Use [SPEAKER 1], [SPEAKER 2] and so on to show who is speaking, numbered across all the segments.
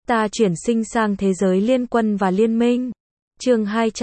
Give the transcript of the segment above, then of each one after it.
[SPEAKER 1] Ta chuyển sinh sang thế giới liên quân và liên minh. Chương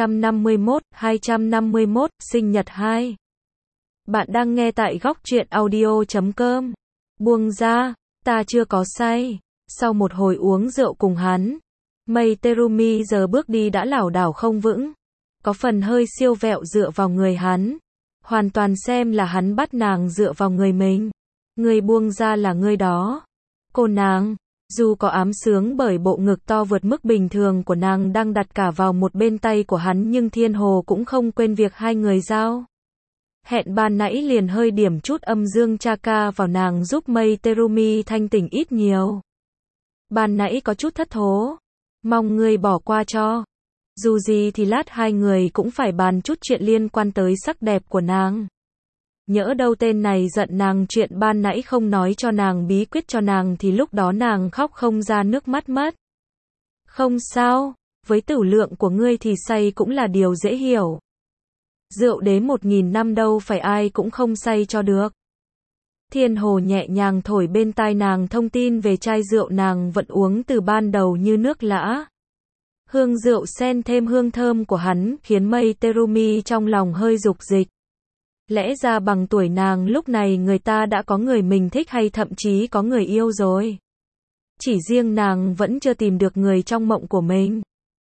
[SPEAKER 1] 251, sinh nhật 2. Bạn đang nghe tại góc truyện audio.com. Buông ra, ta chưa có say. Sau một hồi uống rượu cùng hắn, Mei Terumi giờ bước đi đã lảo đảo không vững. Có phần hơi siêu vẹo dựa vào người hắn. Hoàn toàn xem là hắn bắt nàng dựa vào người mình. Người buông ra là người đó. Cô nàng. Dù có ám sướng bởi bộ ngực to vượt mức bình thường của nàng đang đặt cả vào một bên tay của hắn, nhưng Thiên Hồ cũng không quên việc hai người giao hẹn ban nãy, liền hơi điểm chút âm dương chaka vào nàng giúp Mei Terumi thanh tỉnh ít nhiều. Ban nãy có chút thất thố, mong ngươi bỏ qua cho. Dù gì thì lát hai người cũng phải bàn chút chuyện liên quan tới sắc đẹp của nàng. Nhỡ đâu tên này giận nàng chuyện ban nãy không nói cho nàng bí quyết cho nàng thì lúc đó nàng khóc không ra nước mắt mất. Không sao, với tửu lượng của ngươi thì say cũng là điều dễ hiểu. Rượu đế 1000 năm đâu phải ai cũng không say cho được. Thiên Hồ nhẹ nhàng thổi bên tai nàng thông tin về chai rượu nàng vẫn uống từ ban đầu như nước lã. Hương rượu xen thêm hương thơm của hắn khiến Mei Terumi trong lòng hơi dục dịch. Lẽ ra bằng tuổi nàng lúc này người ta đã có người mình thích hay thậm chí có người yêu rồi. Chỉ riêng nàng vẫn chưa tìm được người trong mộng của mình.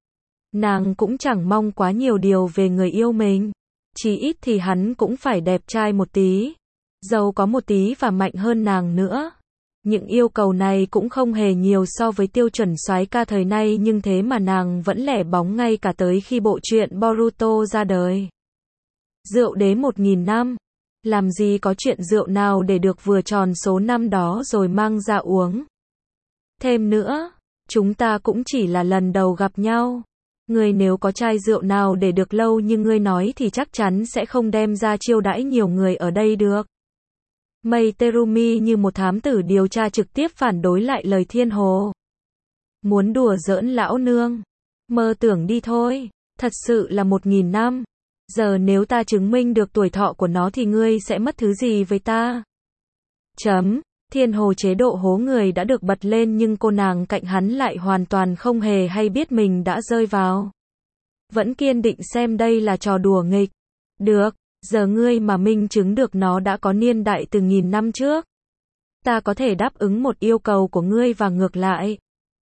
[SPEAKER 1] Nàng cũng chẳng mong quá nhiều điều về người yêu mình. Chỉ ít thì hắn cũng phải đẹp trai một tí, giàu có một tí và mạnh hơn nàng nữa. Những yêu cầu này cũng không hề nhiều so với tiêu chuẩn soái ca thời nay, nhưng thế mà nàng vẫn lẻ bóng ngay cả tới khi bộ truyện Boruto ra đời. Rượu đế 1000 năm. Làm gì có chuyện rượu nào để được vừa tròn số năm đó rồi mang ra uống. Thêm nữa, chúng ta cũng chỉ là lần đầu gặp nhau. Ngươi nếu có chai rượu nào để được lâu như ngươi nói thì chắc chắn sẽ không đem ra chiêu đãi nhiều người ở đây được. Mei Terumi như một thám tử điều tra trực tiếp phản đối lại lời Thiên Hồ. Muốn đùa giỡn lão nương. Mơ tưởng đi thôi. Thật sự là 1000 năm. Giờ nếu ta chứng minh được tuổi thọ của nó thì ngươi sẽ mất thứ gì với ta? Thiên Hồ chế độ hố người đã được bật lên, nhưng cô nàng cạnh hắn lại hoàn toàn không hề hay biết mình đã rơi vào. Vẫn kiên định xem đây là trò đùa nghịch. Được, giờ ngươi mà minh chứng được nó đã có niên đại từ 1000 năm trước. Ta có thể đáp ứng một yêu cầu của ngươi và ngược lại.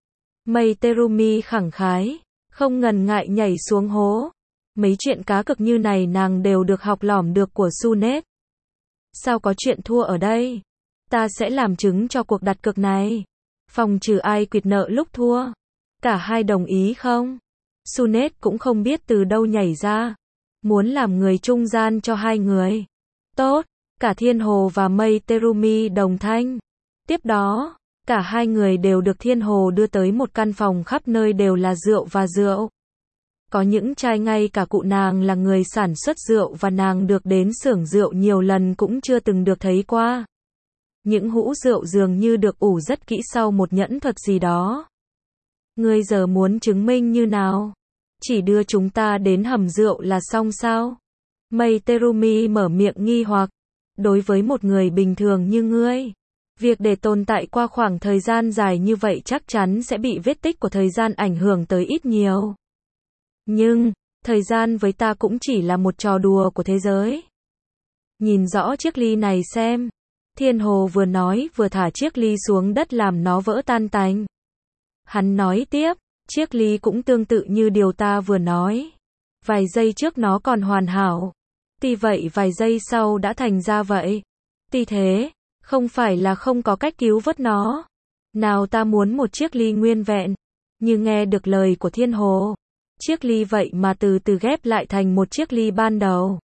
[SPEAKER 1] Mei Terumi khẳng khái, không ngần ngại nhảy xuống hố. Mấy chuyện cá cược như này nàng đều được học lỏm được của Sunet. Sao có chuyện thua ở đây? Ta sẽ làm chứng cho cuộc đặt cược này. Phòng trừ ai quỵt nợ lúc thua. Cả hai đồng ý không? Sunet cũng không biết từ đâu nhảy ra. Muốn làm người trung gian cho hai người. Tốt, cả Thiên Hồ và Mei Terumi đồng thanh. Tiếp đó, cả hai người đều được Thiên Hồ đưa tới một căn phòng khắp nơi đều là rượu và rượu. Có những chai ngay cả cụ nàng là người sản xuất rượu và nàng được đến xưởng rượu nhiều lần cũng chưa từng được thấy qua. Những hũ rượu dường như được ủ rất kỹ sau một nhẫn thuật gì đó. Ngươi giờ muốn chứng minh như nào? Chỉ đưa chúng ta đến hầm rượu là xong sao? Mei Terumi mở miệng nghi hoặc. Đối với một người bình thường như ngươi, việc để tồn tại qua khoảng thời gian dài như vậy chắc chắn sẽ bị vết tích của thời gian ảnh hưởng tới ít nhiều. Nhưng, thời gian với ta cũng chỉ là một trò đùa của thế giới. Nhìn rõ chiếc ly này xem. Thiên Hồ vừa nói vừa thả chiếc ly xuống đất làm nó vỡ tan tành. Hắn nói tiếp, chiếc ly cũng tương tự như điều ta vừa nói. Vài giây trước nó còn hoàn hảo. Tuy vậy vài giây sau đã thành ra vậy. Tuy thế, không phải là không có cách cứu vớt nó. Nào ta muốn một chiếc ly nguyên vẹn. Như nghe được lời của Thiên Hồ. Chiếc ly vậy mà từ từ ghép lại thành một chiếc ly ban đầu.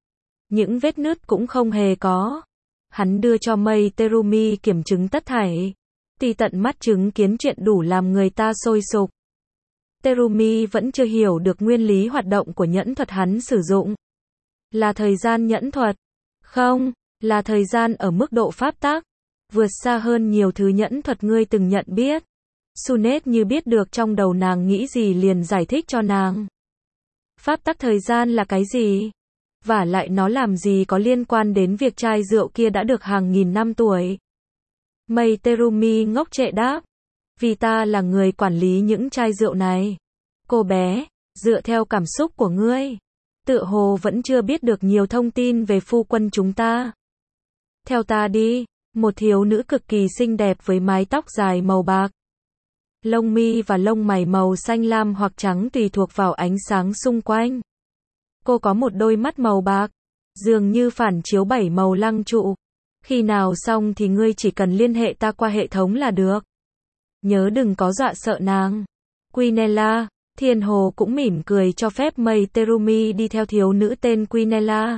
[SPEAKER 1] Những vết nứt cũng không hề có. Hắn đưa cho Mei Terumi kiểm chứng tất thảy. Tuy tận mắt chứng kiến chuyện đủ làm người ta sôi sục. Terumi vẫn chưa hiểu được nguyên lý hoạt động của nhẫn thuật hắn sử dụng. Là thời gian nhẫn thuật. Không, là thời gian ở mức độ pháp tắc. Vượt xa hơn nhiều thứ nhẫn thuật ngươi từng nhận biết. Sunet như biết được trong đầu nàng nghĩ gì liền giải thích cho nàng. Pháp tắc thời gian là cái gì? Vả lại nó làm gì có liên quan đến việc chai rượu kia đã được hàng nghìn năm tuổi? Mei Terumi ngốc trệ đáp. Vì ta là người quản lý những chai rượu này. Cô bé, dựa theo cảm xúc của ngươi, tựa hồ vẫn chưa biết được nhiều thông tin về phu quân chúng ta. Theo ta đi, một thiếu nữ cực kỳ xinh đẹp với mái tóc dài màu bạc. Lông mi và lông mày màu xanh lam hoặc trắng tùy thuộc vào ánh sáng xung quanh. Cô có một đôi mắt màu bạc, dường như phản chiếu 7 màu lăng trụ. Khi nào xong thì ngươi chỉ cần liên hệ ta qua hệ thống là được. Nhớ đừng có dọa sợ nàng. Quinella, Thiên Hồ cũng mỉm cười cho phép Mei Terumi đi theo thiếu nữ tên Quinella.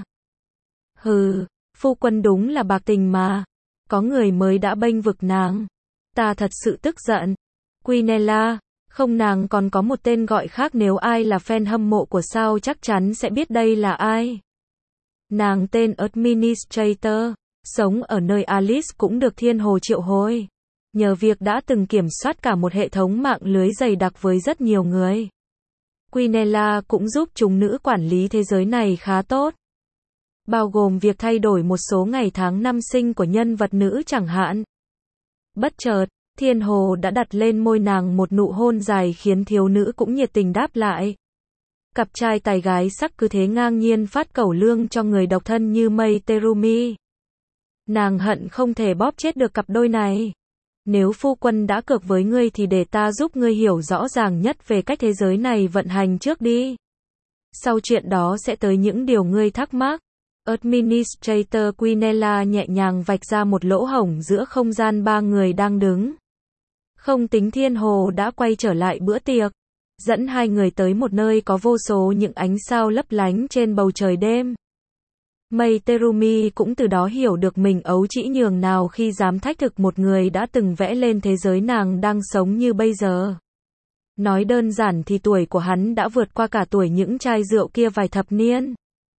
[SPEAKER 1] Hừ, phu quân đúng là bạc tình mà. Có người mới đã bênh vực nàng. Ta thật sự tức giận. Quinella, không, nàng còn có một tên gọi khác, nếu ai là fan hâm mộ của sao chắc chắn sẽ biết đây là ai. Nàng tên Administrator, sống ở nơi Alice cũng được Thiên Hồ triệu hồi. Nhờ việc đã từng kiểm soát cả một hệ thống mạng lưới dày đặc với rất nhiều người. Quinella cũng giúp chúng nữ quản lý thế giới này khá tốt. Bao gồm việc thay đổi một số ngày tháng năm sinh của nhân vật nữ chẳng hạn. Bất chợt, Thiên Hồ đã đặt lên môi nàng một nụ hôn dài khiến thiếu nữ cũng nhiệt tình đáp lại. Cặp trai tài gái sắc cứ thế ngang nhiên phát cẩu lương cho người độc thân như Mei Terumi. Nàng hận không thể bóp chết được cặp đôi này. Nếu phu quân đã cược với ngươi thì để ta giúp ngươi hiểu rõ ràng nhất về cách thế giới này vận hành trước đi. Sau chuyện đó sẽ tới những điều ngươi thắc mắc. Administrator Quinella nhẹ nhàng vạch ra một lỗ hổng giữa không gian ba người đang đứng. Không tính Thiên Hồ đã quay trở lại bữa tiệc, dẫn hai người tới một nơi có vô số những ánh sao lấp lánh trên bầu trời đêm. Mei Terumi cũng từ đó hiểu được mình ấu trĩ nhường nào khi dám thách thức một người đã từng vẽ lên thế giới nàng đang sống như bây giờ. Nói đơn giản thì tuổi của hắn đã vượt qua cả tuổi những chai rượu kia vài thập niên.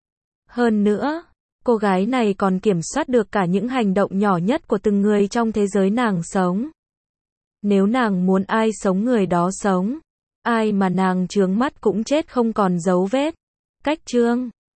[SPEAKER 1] Hơn nữa, cô gái này còn kiểm soát được cả những hành động nhỏ nhất của từng người trong thế giới nàng sống. Nếu nàng muốn ai sống người đó sống, ai mà nàng chướng mắt cũng chết không còn dấu vết. Cách chương